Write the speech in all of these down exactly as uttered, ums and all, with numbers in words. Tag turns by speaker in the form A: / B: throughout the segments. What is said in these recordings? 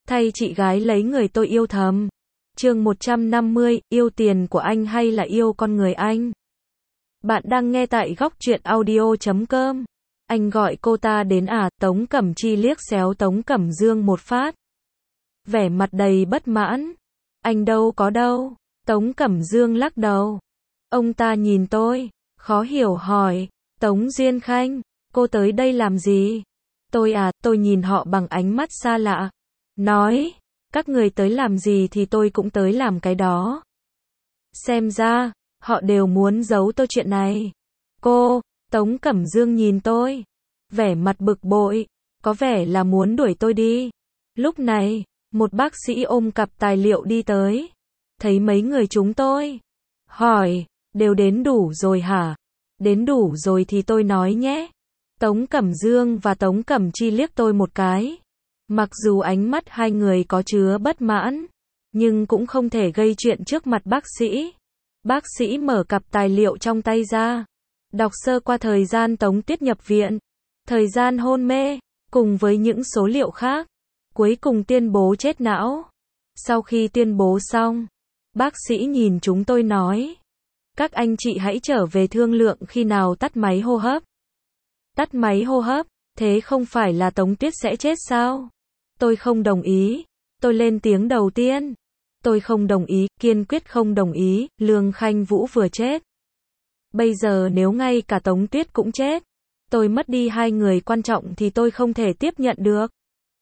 A: thay chị gái lấy người tôi yêu thầm. Chương một trăm năm mươi, yêu tiền của anh hay là yêu con người anh? Bạn đang nghe tại góc truyện audio chấm com. Anh gọi cô ta đến à? Tống Cẩm Chi liếc xéo Tống Cẩm Dương một phát. Vẻ mặt đầy bất mãn. Anh đâu có đâu. Tống Cẩm Dương lắc đầu. Ông ta nhìn tôi, khó hiểu hỏi. Tống Duyên Khanh, cô tới đây làm gì? Tôi à, tôi nhìn họ bằng ánh mắt xa lạ. Nói, các người tới làm gì thì tôi cũng tới làm cái đó. Xem ra, họ đều muốn giấu tôi chuyện này. Cô, Tống Cẩm Dương nhìn tôi, vẻ mặt bực bội, có vẻ là muốn đuổi tôi đi. Lúc này, một bác sĩ ôm cặp tài liệu đi tới. Thấy mấy người chúng tôi. Hỏi, đều đến đủ rồi hả? Đến đủ rồi thì tôi nói nhé. Tống Cẩm Dương và Tống Cẩm Chi liếc tôi một cái. Mặc dù ánh mắt hai người có chứa bất mãn, nhưng cũng không thể gây chuyện trước mặt bác sĩ. Bác sĩ mở cặp tài liệu trong tay ra, đọc sơ qua thời gian Tống Tuyết nhập viện, thời gian hôn mê, cùng với những số liệu khác. Cuối cùng tuyên bố chết não. Sau khi tuyên bố xong, bác sĩ nhìn chúng tôi nói, các anh chị hãy trở về thương lượng khi nào tắt máy hô hấp. Tắt máy hô hấp, thế không phải là Tống Tuyết sẽ chết sao? Tôi không đồng ý. Tôi lên tiếng đầu tiên. Tôi không đồng ý, kiên quyết không đồng ý, Lương Khanh Vũ vừa chết. Bây giờ nếu ngay cả Tống Tuyết cũng chết, tôi mất đi hai người quan trọng thì tôi không thể tiếp nhận được.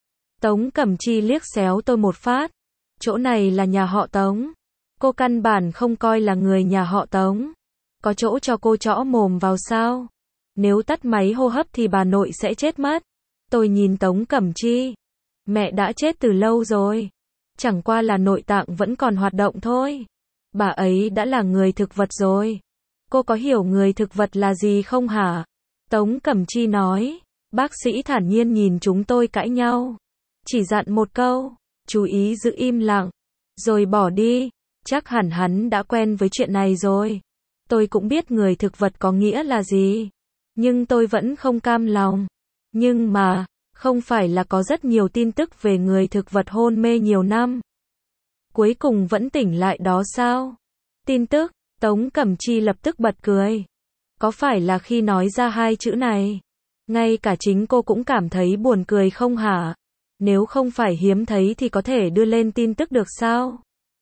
A: Tống Cẩm Chi liếc xéo tôi một phát. Chỗ này là nhà họ Tống. Cô căn bản không coi là người nhà họ Tống. Có chỗ cho cô trõ mồm vào sao? Nếu tắt máy hô hấp thì bà nội sẽ chết mất. Tôi nhìn Tống Cẩm Chi. Mẹ đã chết từ lâu rồi. Chẳng qua là nội tạng vẫn còn hoạt động thôi. Bà ấy đã là người thực vật rồi. Cô có hiểu người thực vật là gì không hả? Tống Cẩm Chi nói. Bác sĩ thản nhiên nhìn chúng tôi cãi nhau. Chỉ dặn một câu, chú ý giữ im lặng. Rồi bỏ đi. Chắc hẳn hắn đã quen với chuyện này rồi. Tôi cũng biết người thực vật có nghĩa là gì. Nhưng tôi vẫn không cam lòng. Nhưng mà, không phải là có rất nhiều tin tức về người thực vật hôn mê nhiều năm. Cuối cùng vẫn tỉnh lại đó sao? Tin tức, Tống Cẩm Chi lập tức bật cười. Có phải là khi nói ra hai chữ này, ngay cả chính cô cũng cảm thấy buồn cười không hả? Nếu không phải hiếm thấy thì có thể đưa lên tin tức được sao?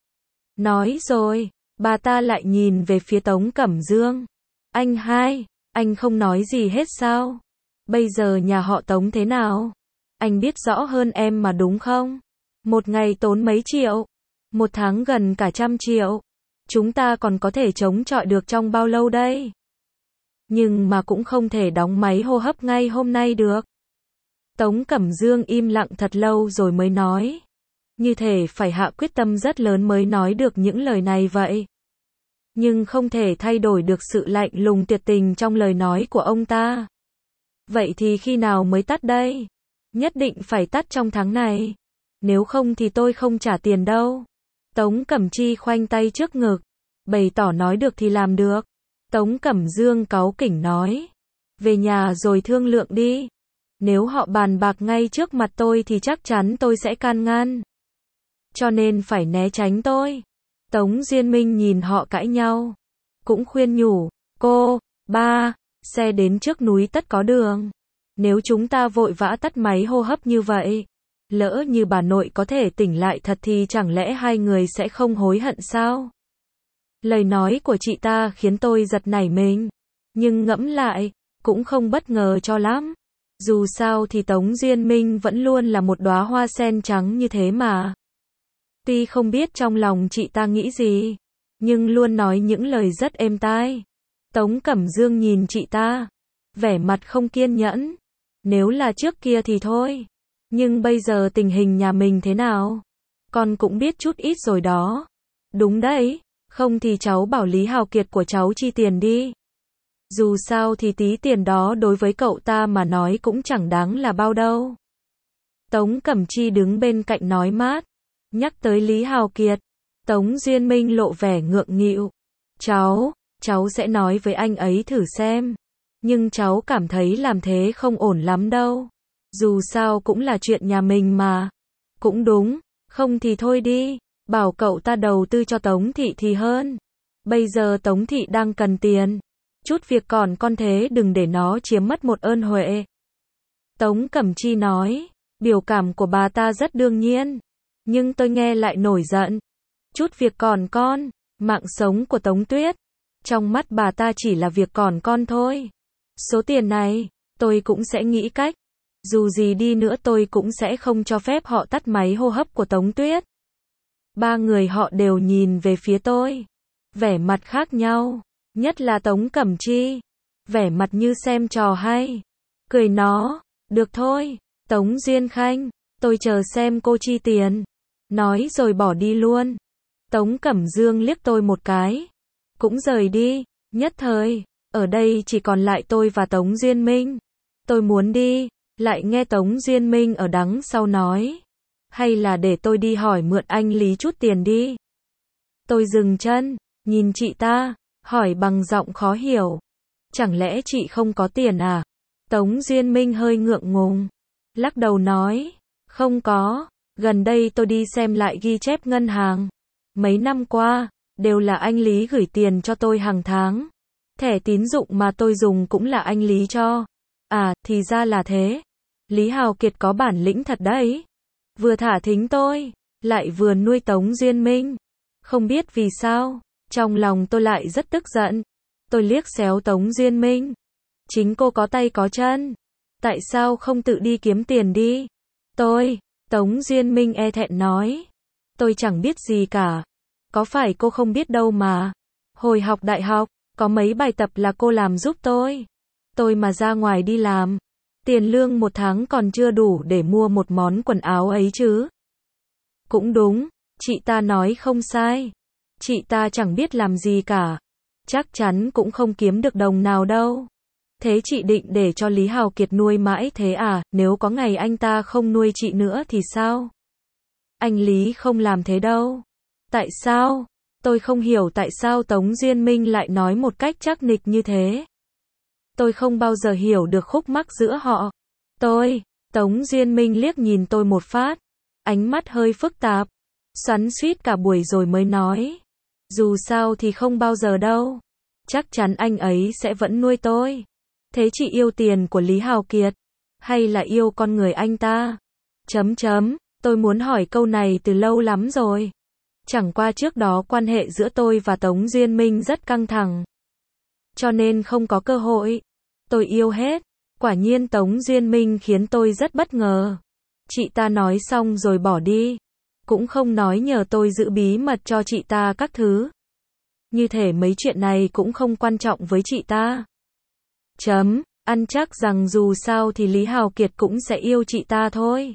A: Nói rồi, bà ta lại nhìn về phía Tống Cẩm Dương. Anh hai, anh không nói gì hết sao? Bây giờ nhà họ Tống thế nào? Anh biết rõ hơn em mà đúng không? Một ngày tốn mấy triệu? Một tháng gần cả trăm triệu. Chúng ta còn có thể chống chọi được trong bao lâu đây? Nhưng mà cũng không thể đóng máy hô hấp ngay hôm nay được. Tống Cẩm Dương im lặng thật lâu rồi mới nói. Như thể phải hạ quyết tâm rất lớn mới nói được những lời này vậy. Nhưng không thể thay đổi được sự lạnh lùng tuyệt tình trong lời nói của ông ta. Vậy thì khi nào mới tắt đây? Nhất định phải tắt trong tháng này. Nếu không thì tôi không trả tiền đâu. Tống Cẩm Chi khoanh tay trước ngực, bày tỏ nói được thì làm được. Tống Cẩm Dương cáu kỉnh nói. Về nhà rồi thương lượng đi. Nếu họ bàn bạc ngay trước mặt tôi thì chắc chắn tôi sẽ can ngăn. Cho nên phải né tránh tôi. Tống Duyên Minh nhìn họ cãi nhau. Cũng khuyên nhủ. Cô, ba, xe đến trước núi tất có đường. Nếu chúng ta vội vã tắt máy hô hấp như vậy, lỡ như bà nội có thể tỉnh lại thật thì chẳng lẽ hai người sẽ không hối hận sao? Lời nói của chị ta khiến tôi giật nảy mình. Nhưng ngẫm lại, cũng không bất ngờ cho lắm. Dù sao thì Tống Duyên Minh vẫn luôn là một đóa hoa sen trắng như thế mà. Tuy không biết trong lòng chị ta nghĩ gì, nhưng luôn nói những lời rất êm tai. Tống Cẩm Dương nhìn chị ta, vẻ mặt không kiên nhẫn. Nếu là trước kia thì thôi. Nhưng bây giờ tình hình nhà mình thế nào? Con cũng biết chút ít rồi đó. Đúng đấy, không thì cháu bảo Lý Hào Kiệt của cháu chi tiền đi. Dù sao thì tí tiền đó đối với cậu ta mà nói cũng chẳng đáng là bao đâu. Tống Cẩm Chi đứng bên cạnh nói mát. Nhắc tới Lý Hào Kiệt, Tống Duyên Minh lộ vẻ ngượng nghịu. Cháu, cháu sẽ nói với anh ấy thử xem. Nhưng cháu cảm thấy làm thế không ổn lắm đâu. Dù sao cũng là chuyện nhà mình mà. Cũng đúng, không thì thôi đi, bảo cậu ta đầu tư cho Tống Thị thì hơn. Bây giờ Tống Thị đang cần tiền. Chút việc còn con thế đừng để nó chiếm mất một ơn huệ. Tống Cẩm Chi nói, biểu cảm của bà ta rất đương nhiên. Nhưng tôi nghe lại nổi giận. Chút việc còn con, mạng sống của Tống Tuyết. Trong mắt bà ta chỉ là việc còn con thôi. Số tiền này, tôi cũng sẽ nghĩ cách. Dù gì đi nữa tôi cũng sẽ không cho phép họ tắt máy hô hấp của Tống Tuyết. Ba người họ đều nhìn về phía tôi. Vẻ mặt khác nhau. Nhất là Tống Cẩm Chi. Vẻ mặt như xem trò hay. Cười nó. Được thôi. Tống Duyên Khanh. Tôi chờ xem cô chi tiền. Nói rồi bỏ đi luôn. Tống Cẩm Dương liếc tôi một cái. Cũng rời đi. Nhất thời. Ở đây chỉ còn lại tôi và Tống Duyên Minh. Tôi muốn đi. Lại nghe Tống Duyên Minh ở đằng sau nói. Hay là để tôi đi hỏi mượn anh Lý chút tiền đi. Tôi dừng chân. Nhìn chị ta. Hỏi bằng giọng khó hiểu. Chẳng lẽ chị không có tiền à? Tống Duyên Minh hơi ngượng ngùng. Lắc đầu nói. Không có. Gần đây tôi đi xem lại ghi chép ngân hàng. Mấy năm qua, đều là anh Lý gửi tiền cho tôi hàng tháng. Thẻ tín dụng mà tôi dùng cũng là anh Lý cho. À, thì ra là thế. Lý Hào Kiệt có bản lĩnh thật đấy. Vừa thả thính tôi, lại vừa nuôi Tống Duyên Minh. Không biết vì sao, trong lòng tôi lại rất tức giận. Tôi liếc xéo Tống Duyên Minh. Chính cô có tay có chân. Tại sao không tự đi kiếm tiền đi? Tôi, Tống Duyên Minh e thẹn nói. Tôi chẳng biết gì cả. Có phải cô không biết đâu mà. Hồi học đại học, có mấy bài tập là cô làm giúp tôi. Tôi mà ra ngoài đi làm. Tiền lương một tháng còn chưa đủ để mua một món quần áo ấy chứ. Cũng đúng, chị ta nói không sai. Chị ta chẳng biết làm gì cả. Chắc chắn cũng không kiếm được đồng nào đâu. Thế chị định để cho Lý Hào Kiệt nuôi mãi thế à? Nếu có ngày anh ta không nuôi chị nữa thì sao? Anh Lý không làm thế đâu. Tại sao? Tôi không hiểu tại sao Tống Duyên Minh lại nói một cách chắc nịch như thế. Tôi không bao giờ hiểu được khúc mắc giữa họ. Tôi, Tống Duyên Minh liếc nhìn tôi một phát. Ánh mắt hơi phức tạp. Xoắn xuýt cả buổi rồi mới nói. Dù sao thì không bao giờ đâu. Chắc chắn anh ấy sẽ vẫn nuôi tôi. Thế chị yêu tiền của Lý Hào Kiệt? Hay là yêu con người anh ta? Chấm chấm, tôi muốn hỏi câu này từ lâu lắm rồi. Chẳng qua trước đó quan hệ giữa tôi và Tống Duyên Minh rất căng thẳng. Cho nên không có cơ hội. Tôi yêu hết. Quả nhiên Tống Duyên Minh khiến tôi rất bất ngờ. Chị ta nói xong rồi bỏ đi. Cũng không nói nhờ tôi giữ bí mật cho chị ta các thứ. Như thể mấy chuyện này cũng không quan trọng với chị ta. Chấm, ăn chắc rằng dù sao thì Lý Hào Kiệt cũng sẽ yêu chị ta thôi.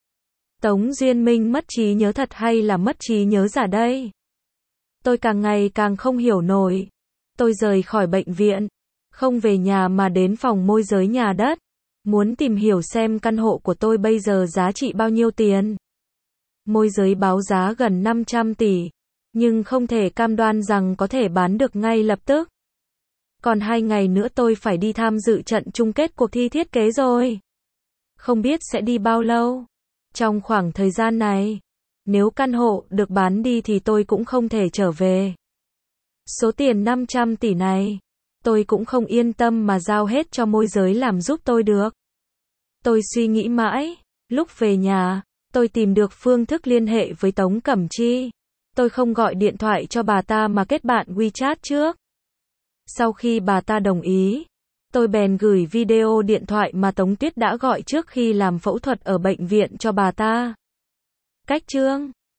A: Tống Duyên Minh mất trí nhớ thật hay là mất trí nhớ giả đây? Tôi càng ngày càng không hiểu nổi. Tôi rời khỏi bệnh viện, không về nhà mà đến phòng môi giới nhà đất. Muốn tìm hiểu xem căn hộ của tôi bây giờ giá trị bao nhiêu tiền. Môi giới báo giá gần năm trăm tỷ, nhưng không thể cam đoan rằng có thể bán được ngay lập tức. Còn hai ngày nữa tôi phải đi tham dự trận chung kết cuộc thi thiết kế rồi. Không biết sẽ đi bao lâu. Trong khoảng thời gian này, nếu căn hộ được bán đi thì tôi cũng không thể trở về. Số tiền năm trăm tỷ này, tôi cũng không yên tâm mà giao hết cho môi giới làm giúp tôi được. Tôi suy nghĩ mãi, lúc về nhà, tôi tìm được phương thức liên hệ với Tống Cẩm Chi. Tôi không gọi điện thoại cho bà ta mà kết bạn WeChat trước. Sau khi bà ta đồng ý, tôi bèn gửi video điện thoại mà Tống Tuyết đã gọi trước khi làm phẫu thuật ở bệnh viện cho bà ta. Cách chương